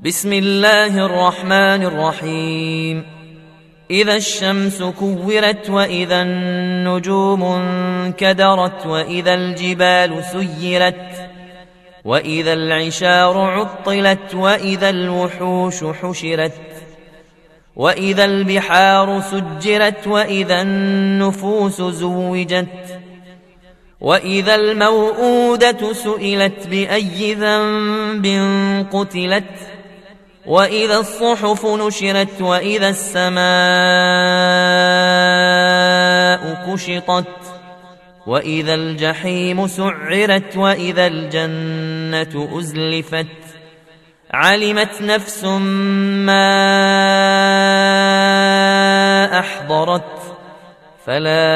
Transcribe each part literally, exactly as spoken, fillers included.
بسم الله الرحمن الرحيم. إذا الشمس كورت وإذا النجوم انكدرت وإذا الجبال سيرت وإذا العشار عطلت وإذا الوحوش حشرت وإذا البحار سجرت وإذا النفوس زوجت وإذا الموءودة سئلت بأي ذنب قتلت وإذا الصحف نشرت وإذا السماء كشطت وإذا الجحيم سعرت وإذا الجنة أزلفت علمت نفس ما أحضرت فلا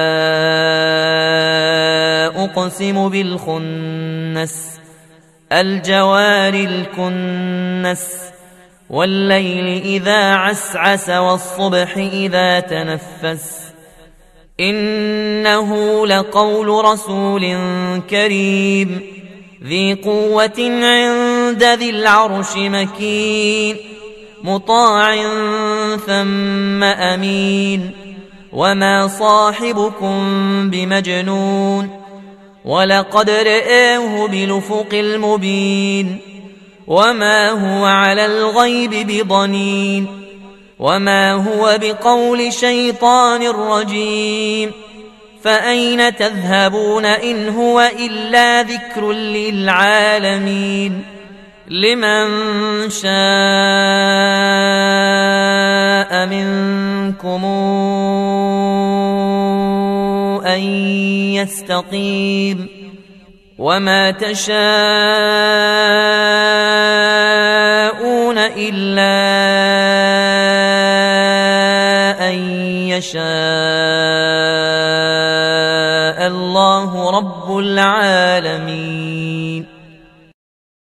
أقسم بالخنس الجوار الكنس والليل إذا عسعس والصبح إذا تنفس إنه لقول رسول كريم ذي قوة عند ذي العرش مكين مطاع ثم أمين وما صاحبكم بمجنون ولقد رآه بالأفق المبين وما هو على الغيب بضنين وما هو بقول شيطان رجيم فأين تذهبون إن هو إلا ذكر للعالمين لمن شاء منكم أن يستقيم وما تشاءون إلا أن يشاء الله رب العالمين.